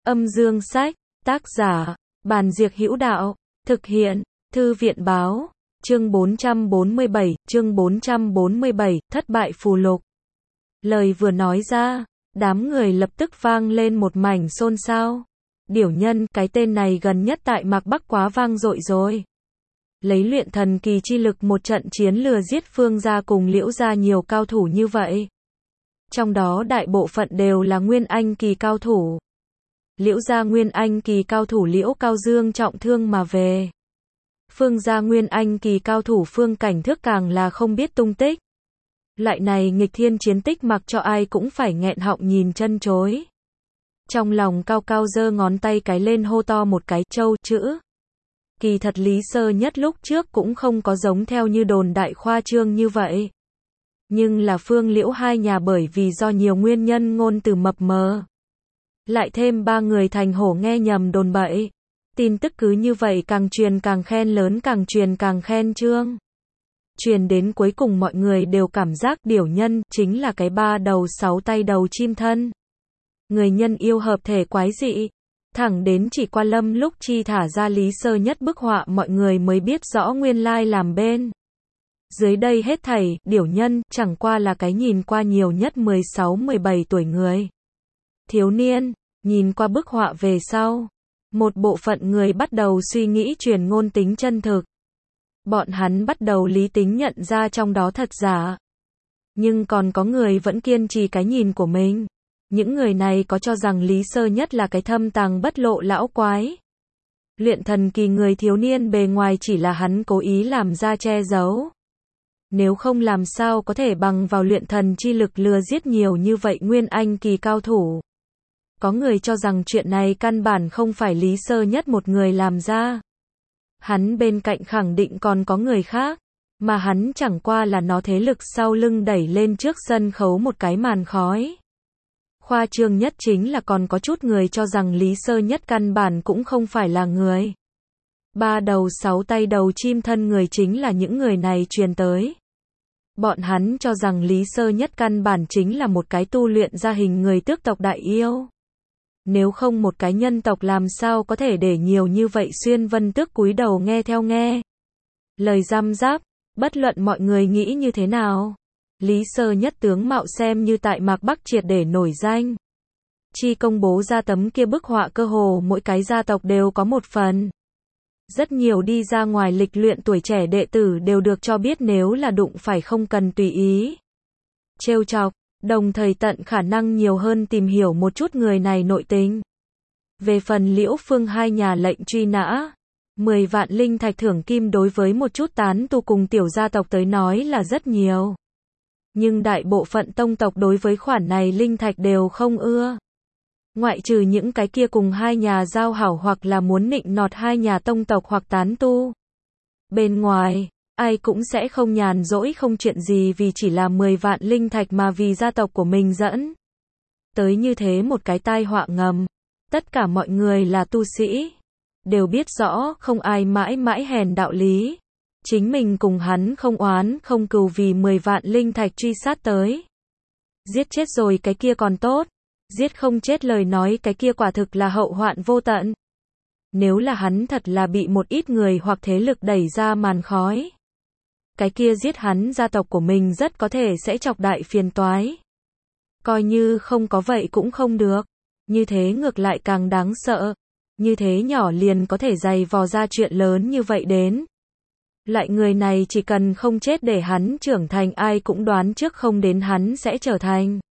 Âm dương sách, tác giả, Bàn Diệc Hữu Đạo, thực hiện, Thư viện báo, chương 447, thất bại phù lục. Lời vừa nói ra, đám người lập tức vang lên một mảnh xôn xao. Điểu Nhân, cái tên này gần nhất tại Mạc Bắc quá vang dội rồi. Lấy luyện thần kỳ chi lực một trận chiến lừa giết Phương gia cùng Liễu gia nhiều cao thủ như vậy. Trong đó đại bộ phận đều là Nguyên Anh kỳ cao thủ. Liễu gia Nguyên Anh kỳ cao thủ Liễu Cao Dương trọng thương mà về. Phương gia Nguyên Anh kỳ cao thủ Phương Cảnh Thước càng là không biết tung tích. Loại này nghịch thiên chiến tích mặc cho ai cũng phải nghẹn họng nhìn chân chối. Trong lòng Cao Cao giơ ngón tay cái lên hô to một cái châu chữ. Kỳ thật Lý Sơ Nhất lúc trước cũng không có giống theo như đồn đại khoa trương như vậy. Nhưng là Phương Liễu hai nhà bởi vì do nhiều nguyên nhân ngôn từ mập mờ. Lại thêm ba người thành hổ nghe nhầm đồn bậy. Tin tức cứ như vậy càng truyền càng khen lớn, càng truyền càng khen trương. Truyền đến cuối cùng mọi người đều cảm giác Điểu Nhân chính là cái ba đầu sáu tay đầu chim thân. Người nhân yêu hợp thể quái dị. Thẳng đến chỉ qua Lâm lúc chi thả ra Lý Sơ Nhất bức họa mọi người mới biết rõ nguyên lai làm bên. Dưới đây hết thảy, Điểu Nhân chẳng qua là cái nhìn qua nhiều nhất 16-17 tuổi người. Thiếu niên, nhìn qua bức họa về sau. Một bộ phận người bắt đầu suy nghĩ truyền ngôn tính chân thực. Bọn hắn bắt đầu lý tính nhận ra trong đó thật giả. Nhưng còn có người vẫn kiên trì cái nhìn của mình. Những người này có cho rằng Lý Sơ Nhất là cái thâm tàng bất lộ lão quái. Luyện thần kỳ người thiếu niên bề ngoài chỉ là hắn cố ý làm ra che giấu. Nếu không làm sao có thể bằng vào luyện thần chi lực lừa giết nhiều như vậy Nguyên Anh kỳ cao thủ. Có người cho rằng chuyện này căn bản không phải Lý Sơ Nhất một người làm ra. Hắn bên cạnh khẳng định còn có người khác, mà hắn chẳng qua là nó thế lực sau lưng đẩy lên trước sân khấu một cái màn khói. Khoa trương nhất chính là còn có chút người cho rằng Lý Sơ Nhất căn bản cũng không phải là người. Ba đầu sáu tay đầu chim thân người chính là những người này truyền tới. Bọn hắn cho rằng Lý Sơ Nhất căn bản chính là một cái tu luyện ra hình người tước tộc đại yêu. Nếu không một cái nhân tộc làm sao có thể để nhiều như vậy xuyên vân tước cúi đầu nghe theo nghe. Lời răm ráp, bất luận mọi người nghĩ như thế nào. Lý Sơ Nhất tướng mạo xem như tại Mạc Bắc triệt để nổi danh. Chi công bố ra tấm kia bức họa cơ hồ mỗi cái gia tộc đều có một phần. Rất nhiều đi ra ngoài lịch luyện tuổi trẻ đệ tử đều được cho biết nếu là đụng phải không cần tùy ý trêu chọc, đồng thời tận khả năng nhiều hơn tìm hiểu một chút người này nội tình. Về phần Liễu Phương hai nhà lệnh truy nã, 10 vạn linh thạch thưởng kim đối với một chút tán tu cùng tiểu gia tộc tới nói là rất nhiều. Nhưng đại bộ phận tông tộc đối với khoản này linh thạch đều không ưa. Ngoại trừ những cái kia cùng hai nhà giao hảo hoặc là muốn nịnh nọt hai nhà tông tộc hoặc tán tu. Bên ngoài, ai cũng sẽ không nhàn rỗi không chuyện gì vì chỉ là 10 vạn linh thạch mà vì gia tộc của mình dẫn. Tới như thế một cái tai họa ngầm. Tất cả mọi người là tu sĩ. Đều biết rõ không ai mãi mãi hèn đạo lý. Chính mình cùng hắn không oán không cừu vì 10 vạn linh thạch truy sát tới. Giết chết rồi cái kia còn tốt. Giết không chết lời nói cái kia quả thực là hậu hoạn vô tận. Nếu là hắn thật là bị một ít người hoặc thế lực đẩy ra màn khói. Cái kia giết hắn gia tộc của mình rất có thể sẽ chọc đại phiền toái. Coi như không có vậy cũng không được. Như thế ngược lại càng đáng sợ. Như thế nhỏ liền có thể dày vò ra chuyện lớn như vậy đến. Loại người này chỉ cần không chết để hắn trưởng thành ai cũng đoán trước không đến hắn sẽ trở thành.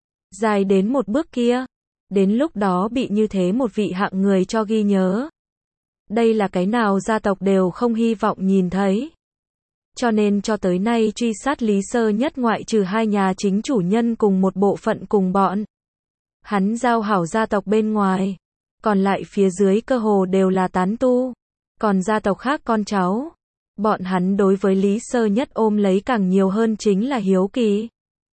Dài đến một bước kia. Đến lúc đó bị như thế một vị hạng người cho ghi nhớ. Đây là cái nào gia tộc đều không hy vọng nhìn thấy. Cho nên cho tới nay truy sát Lý Sơ Nhất ngoại trừ hai nhà chính chủ nhân cùng một bộ phận cùng bọn. Hắn giao hảo gia tộc bên ngoài. Còn lại phía dưới cơ hồ đều là tán tu. Còn gia tộc khác con cháu. Bọn hắn đối với Lý Sơ Nhất ôm lấy càng nhiều hơn chính là hiếu kỳ.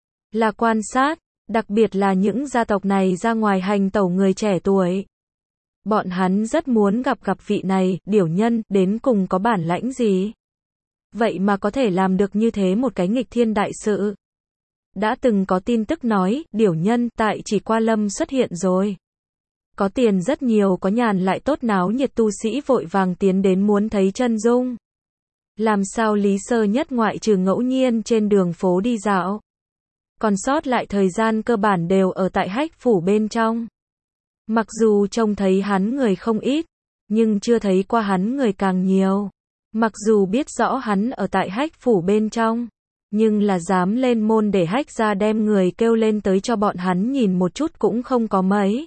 Là quan sát. Đặc biệt là những gia tộc này ra ngoài hành tẩu người trẻ tuổi. Bọn hắn rất muốn gặp vị này, Điểu Nhân, đến cùng có bản lãnh gì. Vậy mà có thể làm được như thế một cái nghịch thiên đại sự. Đã từng có tin tức nói, Điểu Nhân tại chỉ qua Lâm xuất hiện rồi. Có tiền rất nhiều, có nhàn lại tốt náo nhiệt, tu sĩ vội vàng tiến đến muốn thấy chân dung. Làm sao Lý Sơ Nhất ngoại trừ ngẫu nhiên trên đường phố đi dạo, còn sót lại thời gian cơ bản đều ở tại Hách phủ bên trong. Mặc dù trông thấy hắn người không ít, nhưng chưa thấy qua hắn người càng nhiều. Mặc dù biết rõ hắn ở tại Hách phủ bên trong, nhưng là dám lên môn để Hách gia đem người kêu lên tới cho bọn hắn nhìn một chút cũng không có mấy.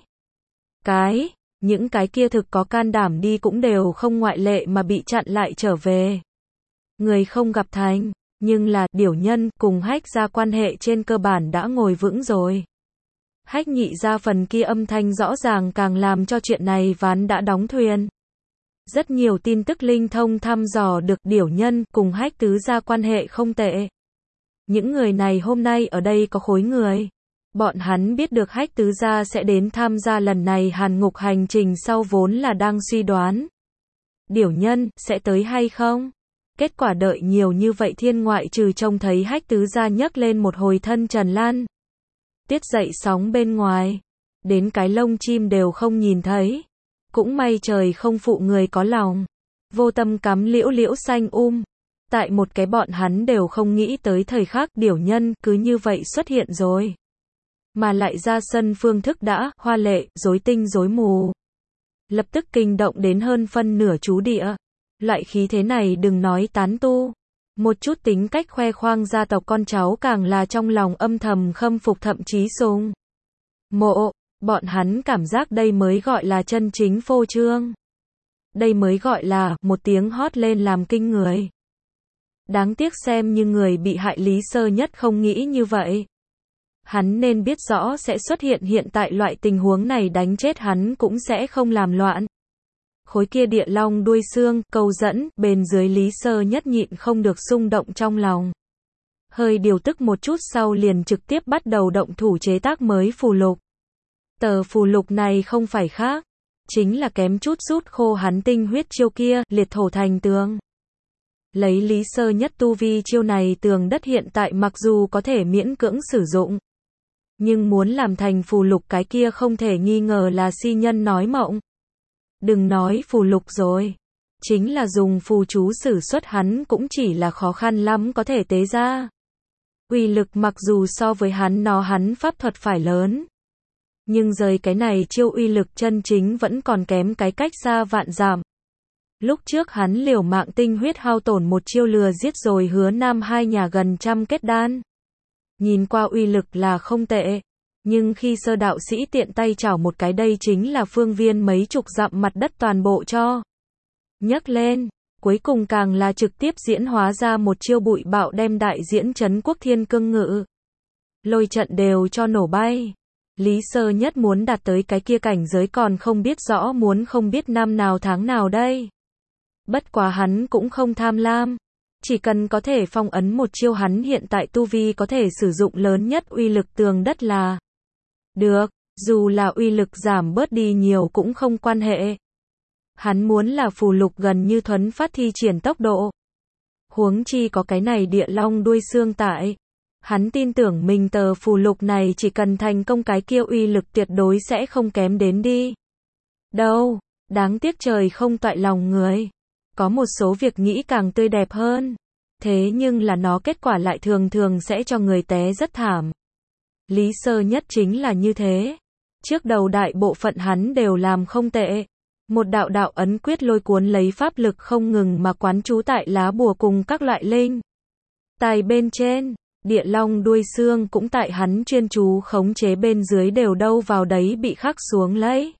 Những cái kia thực có can đảm đi cũng đều không ngoại lệ mà bị chặn lại trở về. Người không gặp thành, nhưng là Điểu Nhân cùng Hách gia quan hệ trên cơ bản đã ngồi vững rồi. Hách Nhị gia phần kia âm thanh rõ ràng càng làm cho chuyện này ván đã đóng thuyền. Rất nhiều tin tức linh thông thăm dò được Điểu Nhân cùng Hách tứ gia quan hệ không tệ. Những người này hôm nay ở đây có khối người. Bọn hắn biết được Hách tứ gia sẽ đến tham gia lần này Hàn Ngục hành trình sau vốn là đang suy đoán Điểu Nhân sẽ tới hay không. Kết quả đợi nhiều như vậy thiên ngoại trừ trông thấy Hách tứ gia nhấc lên một hồi thân trần lan tiết dậy sóng bên ngoài, đến cái lông chim đều không nhìn thấy. Cũng may trời không phụ người có lòng, vô tâm cắm liễu liễu xanh tại một cái bọn hắn đều không nghĩ tới thời khắc Điểu Nhân cứ như vậy xuất hiện rồi. Mà lại ra sân phương thức đã hoa lệ, rối tinh rối mù. Lập tức kinh động đến hơn phân nửa chú địa. Loại khí thế này đừng nói tán tu. Một chút tính cách khoe khoang gia tộc con cháu càng là trong lòng âm thầm khâm phục thậm chí sùng mộ. Bọn hắn cảm giác đây mới gọi là chân chính phô trương. Đây mới gọi là một tiếng hót lên làm kinh người. Đáng tiếc xem như người bị hại Lý Sơ Nhất không nghĩ như vậy. Hắn nên biết rõ sẽ xuất hiện tại loại tình huống này, đánh chết hắn cũng sẽ không làm loạn. Khối kia địa long đuôi xương, câu dẫn, bên dưới Lý Sơ Nhất nhịn không được xung động trong lòng. Hơi điều tức một chút sau liền trực tiếp bắt đầu động thủ chế tác mới phù lục. Tờ phù lục này không phải khác, chính là kém chút rút khô hắn tinh huyết chiêu kia, liệt thổ thành tường. Lấy Lý Sơ Nhất tu vi chiêu này tường đất hiện tại mặc dù có thể miễn cưỡng sử dụng, nhưng muốn làm thành phù lục cái kia không thể nghi ngờ là si nhân nói mộng. Đừng nói phù lục rồi, chính là dùng phù chú sử xuất hắn cũng chỉ là khó khăn lắm có thể tế ra. Uy lực mặc dù so với hắn pháp thuật phải lớn, nhưng rời cái này chiêu uy lực chân chính vẫn còn kém cái cách xa vạn dặm. Lúc trước hắn liều mạng tinh huyết hao tổn một chiêu lừa giết rồi Hứa Nam hai nhà gần trăm kết đan. Nhìn qua uy lực là không tệ, nhưng khi Sơ đạo sĩ tiện tay chảo một cái, đây chính là phương viên mấy chục dặm mặt đất toàn bộ cho nhấc lên, cuối cùng càng là trực tiếp diễn hóa ra một chiêu bụi bạo đem đại diễn trấn quốc thiên cương ngự lôi trận đều cho nổ bay. Lý Sơ Nhất muốn đạt tới cái kia cảnh giới còn không biết rõ muốn không biết năm nào tháng nào đây. Bất quá hắn cũng không tham lam, chỉ cần có thể phong ấn một chiêu, hắn hiện tại tu vi có thể sử dụng lớn nhất uy lực tường đất là được, dù là uy lực giảm bớt đi nhiều cũng không quan hệ. Hắn muốn là phù lục gần như thuấn phát thi triển tốc độ. Huống chi có cái này địa long đuôi xương tại. Hắn tin tưởng mình tờ phù lục này chỉ cần thành công cái kia uy lực tuyệt đối sẽ không kém đến đi đâu. Đáng tiếc trời không toại lòng người. Có một số việc nghĩ càng tươi đẹp hơn. Thế nhưng là nó kết quả lại thường thường sẽ cho người té rất thảm. Lý Sơ Nhất chính là như thế. Trước đầu đại bộ phận hắn đều làm không tệ. Một đạo đạo ấn quyết lôi cuốn lấy pháp lực không ngừng mà quán trú tại lá bùa cùng các loại linh tài bên trên. Địa long đuôi xương cũng tại hắn chuyên chú khống chế bên dưới đều đâu vào đấy bị khắc xuống lấy.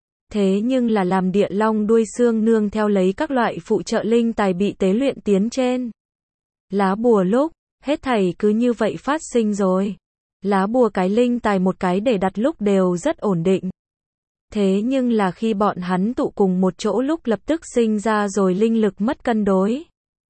Thế nhưng là làm địa long đuôi xương nương theo lấy các loại phụ trợ linh tài bị tế luyện tiến trên lá bùa lúc, hết thảy cứ như vậy phát sinh rồi. Lá bùa cái linh tài một cái để đặt lúc đều rất ổn định. Thế nhưng là khi bọn hắn tụ cùng một chỗ lúc lập tức sinh ra rồi linh lực mất cân đối.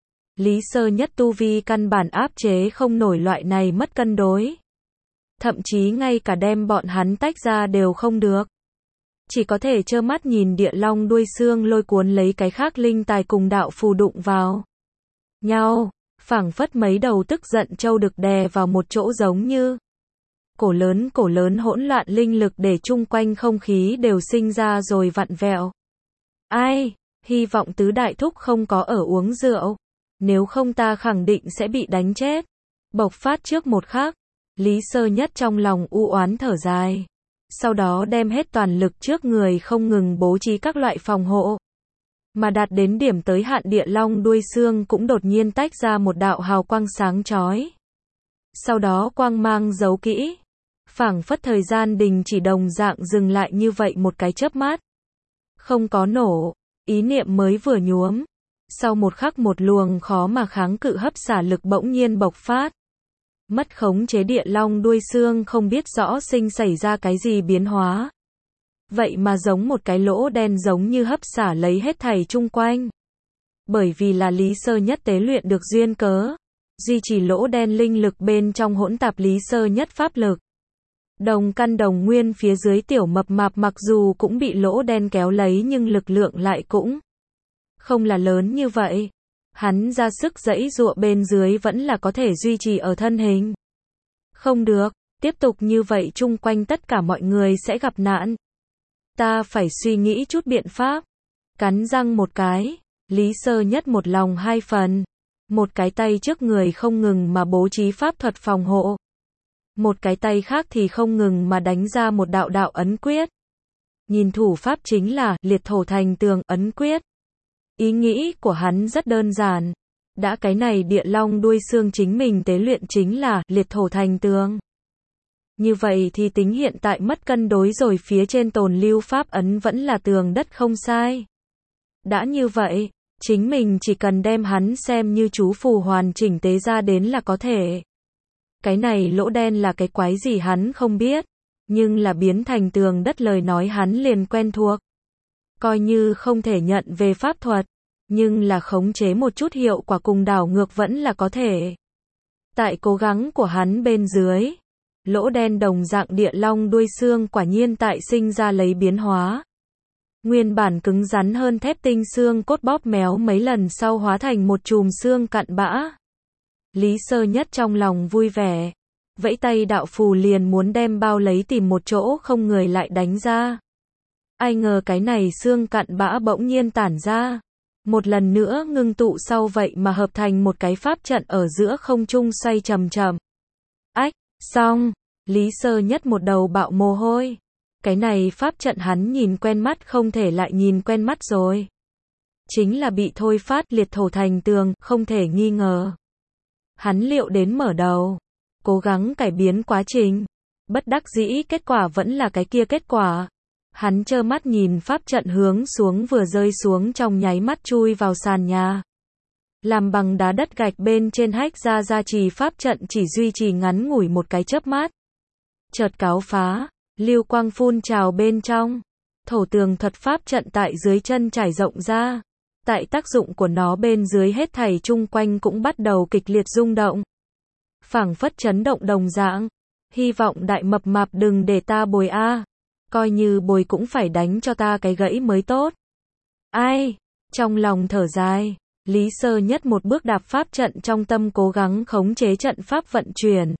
Lý Sơ Nhất tu vi căn bản áp chế không nổi loại này mất cân đối. Thậm chí ngay cả đem bọn hắn tách ra đều không được. Chỉ có thể trơ mắt nhìn địa long đuôi xương lôi cuốn lấy cái khác linh tài cùng đạo phù đụng vào nhau, phảng phất mấy đầu tức giận trâu được đè vào một chỗ giống như cổ lớn hỗn loạn linh lực để chung quanh không khí đều sinh ra rồi vặn vẹo. Ai, hy vọng tứ đại thúc không có ở uống rượu, nếu không ta khẳng định sẽ bị đánh chết. Bộc phát trước một khắc, Lý Sơ Nhất trong lòng u oán thở dài. Sau đó đem hết toàn lực trước người không ngừng bố trí các loại phòng hộ. Mà đạt đến điểm tới hạn địa long đuôi xương cũng đột nhiên tách ra một đạo hào quang sáng chói. Sau đó quang mang giấu kỹ. Phảng phất thời gian đình chỉ đồng dạng dừng lại như vậy một cái chớp mắt. Không có nổ, ý niệm mới vừa nhuốm. Sau một khắc một luồng khó mà kháng cự hấp xả lực bỗng nhiên bộc phát. Mất khống chế địa long đuôi xương không biết rõ xảy ra cái gì biến hóa. Vậy mà giống một cái lỗ đen giống như hấp xả lấy hết thảy chung quanh. Bởi vì là Lý Sơ Nhất tế luyện được duyên cớ, duy trì lỗ đen linh lực bên trong hỗn tạp Lý Sơ Nhất pháp lực. Đồng căn đồng nguyên phía dưới tiểu mập mạp mặc dù cũng bị lỗ đen kéo lấy nhưng lực lượng lại cũng không là lớn như vậy. Hắn ra sức giãy giụa bên dưới vẫn là có thể duy trì ở thân hình. Không được, tiếp tục như vậy chung quanh tất cả mọi người sẽ gặp nạn. Ta phải suy nghĩ chút biện pháp. Cắn răng một cái, Lý Sơ Nhất một lòng hai phần. Một cái tay trước người không ngừng mà bố trí pháp thuật phòng hộ. Một cái tay khác thì không ngừng mà đánh ra một đạo đạo ấn quyết. Nhìn thủ pháp chính là liệt thổ thành tường ấn quyết. Ý nghĩ của hắn rất đơn giản. Đã cái này địa long đuôi xương chính mình tế luyện chính là liệt thổ thành tường. Như vậy thì tính hiện tại mất cân đối rồi phía trên tồn lưu pháp ấn vẫn là tường đất không sai. Đã như vậy, chính mình chỉ cần đem hắn xem như chú phù hoàn chỉnh tế ra đến là có thể. Cái này lỗ đen là cái quái gì hắn không biết, nhưng là biến thành tường đất lời nói hắn liền quen thuộc. Coi như không thể nhận về pháp thuật, nhưng là khống chế một chút hiệu quả cùng đảo ngược vẫn là có thể. Tại cố gắng của hắn bên dưới, lỗ đen đồng dạng địa long đuôi xương quả nhiên tại sinh ra lấy biến hóa. Nguyên bản cứng rắn hơn thép tinh xương cốt bóp méo mấy lần sau hóa thành một chùm xương cặn bã. Lý Sơ Nhất trong lòng vui vẻ, vẫy tay đạo phù liền muốn đem bao lấy tìm một chỗ không người lại đánh ra. Ai ngờ cái này xương cặn bã bỗng nhiên tản ra. Một lần nữa ngưng tụ sau vậy mà hợp thành một cái pháp trận ở giữa không trung xoay chậm chậm. Ách, xong, Lý Sơ Nhất một đầu bạo mồ hôi. Cái này pháp trận hắn nhìn quen mắt không thể lại nhìn quen mắt rồi. Chính là bị thôi phát liệt thổ thành tường, không thể nghi ngờ. Hắn liệu đến mở đầu, cố gắng cải biến quá trình. Bất đắc dĩ kết quả vẫn là cái kia kết quả. Hắn trơ mắt nhìn pháp trận hướng xuống vừa rơi xuống trong nháy mắt chui vào sàn nhà. Làm bằng đá đất gạch bên trên hách ra gia trì pháp trận chỉ duy trì ngắn ngủi một cái chớp mắt. Chợt cáo phá, lưu quang phun trào bên trong. Thổ tường thuật pháp trận tại dưới chân trải rộng ra. Tại tác dụng của nó bên dưới hết thảy chung quanh cũng bắt đầu kịch liệt rung động. Phảng phất chấn động đồng dạng. Hy vọng đại mập mạp đừng để ta bồi a. Coi như bồi cũng phải đánh cho ta cái gãy mới tốt. Ai? Trong lòng thở dài, Lý Sơ Nhất một bước đạp pháp trận trong tâm cố gắng khống chế trận pháp vận chuyển.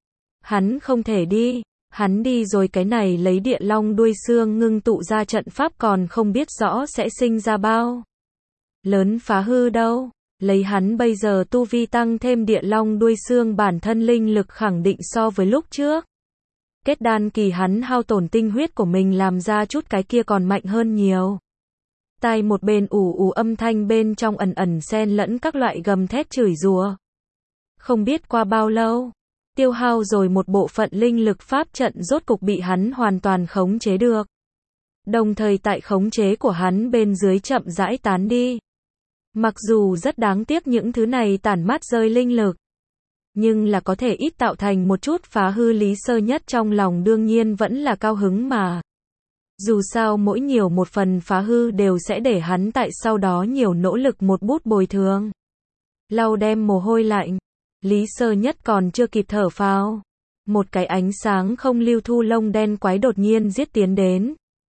Hắn không thể đi, hắn đi rồi cái này lấy địa long đuôi xương ngưng tụ ra trận pháp còn không biết rõ sẽ sinh ra bao lớn phá hư đâu. Lấy hắn bây giờ tu vi tăng thêm địa long đuôi xương bản thân linh lực khẳng định so với lúc trước. Kết đan kỳ hắn hao tổn tinh huyết của mình làm ra chút cái kia còn mạnh hơn nhiều. Tai một bên ù ù âm thanh bên trong ẩn ẩn xen lẫn các loại gầm thét chửi rủa. Không biết qua bao lâu, tiêu hao rồi một bộ phận linh lực pháp trận rốt cục bị hắn hoàn toàn khống chế được. Đồng thời tại khống chế của hắn bên dưới chậm rãi tán đi. Mặc dù rất đáng tiếc những thứ này tản mát rơi linh lực, nhưng là có thể ít tạo thành một chút phá hư. Lý Sơ Nhất trong lòng đương nhiên vẫn là cao hứng mà. Dù sao mỗi nhiều một phần phá hư đều sẽ để hắn tại sau đó nhiều nỗ lực một bút bồi thường. Lau đem mồ hôi lạnh, Lý Sơ Nhất còn chưa kịp thở phào. Một cái ánh sáng không lưu thu lông đen quái đột nhiên giết tiến đến.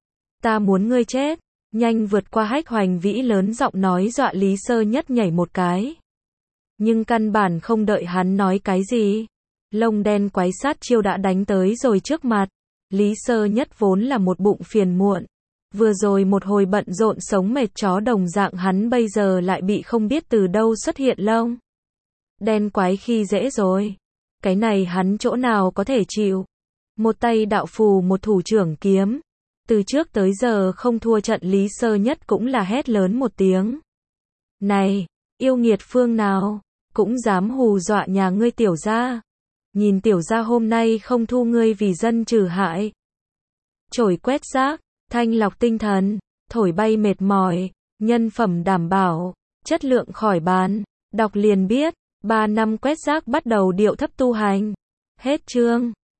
Ta muốn ngươi chết, nhanh vượt qua hách hoành vĩ lớn giọng nói dọa Lý Sơ Nhất nhảy một cái. Nhưng căn bản không đợi hắn nói cái gì. Lông đen quái sát chiêu đã đánh tới rồi trước mặt. Lý Sơ Nhất vốn là một bụng phiền muộn. Vừa rồi một hồi bận rộn sống mệt chó đồng dạng hắn bây giờ lại bị không biết từ đâu xuất hiện lông đen quái khi dễ rồi. Cái này hắn chỗ nào có thể chịu. Một tay đạo phù một thủ trưởng kiếm. Từ trước tới giờ không thua trận Lý Sơ Nhất cũng là hét lớn một tiếng. Này, yêu nghiệt phương nào, cũng dám hù dọa nhà ngươi tiểu gia. Nhìn tiểu gia hôm nay không thu ngươi vì dân trừ hại. Chổi quét rác, thanh lọc tinh thần, thổi bay mệt mỏi, nhân phẩm đảm bảo, chất lượng khỏi bàn. Đọc liền biết, 3 năm quét rác bắt đầu điệu thấp tu hành. Hết chương.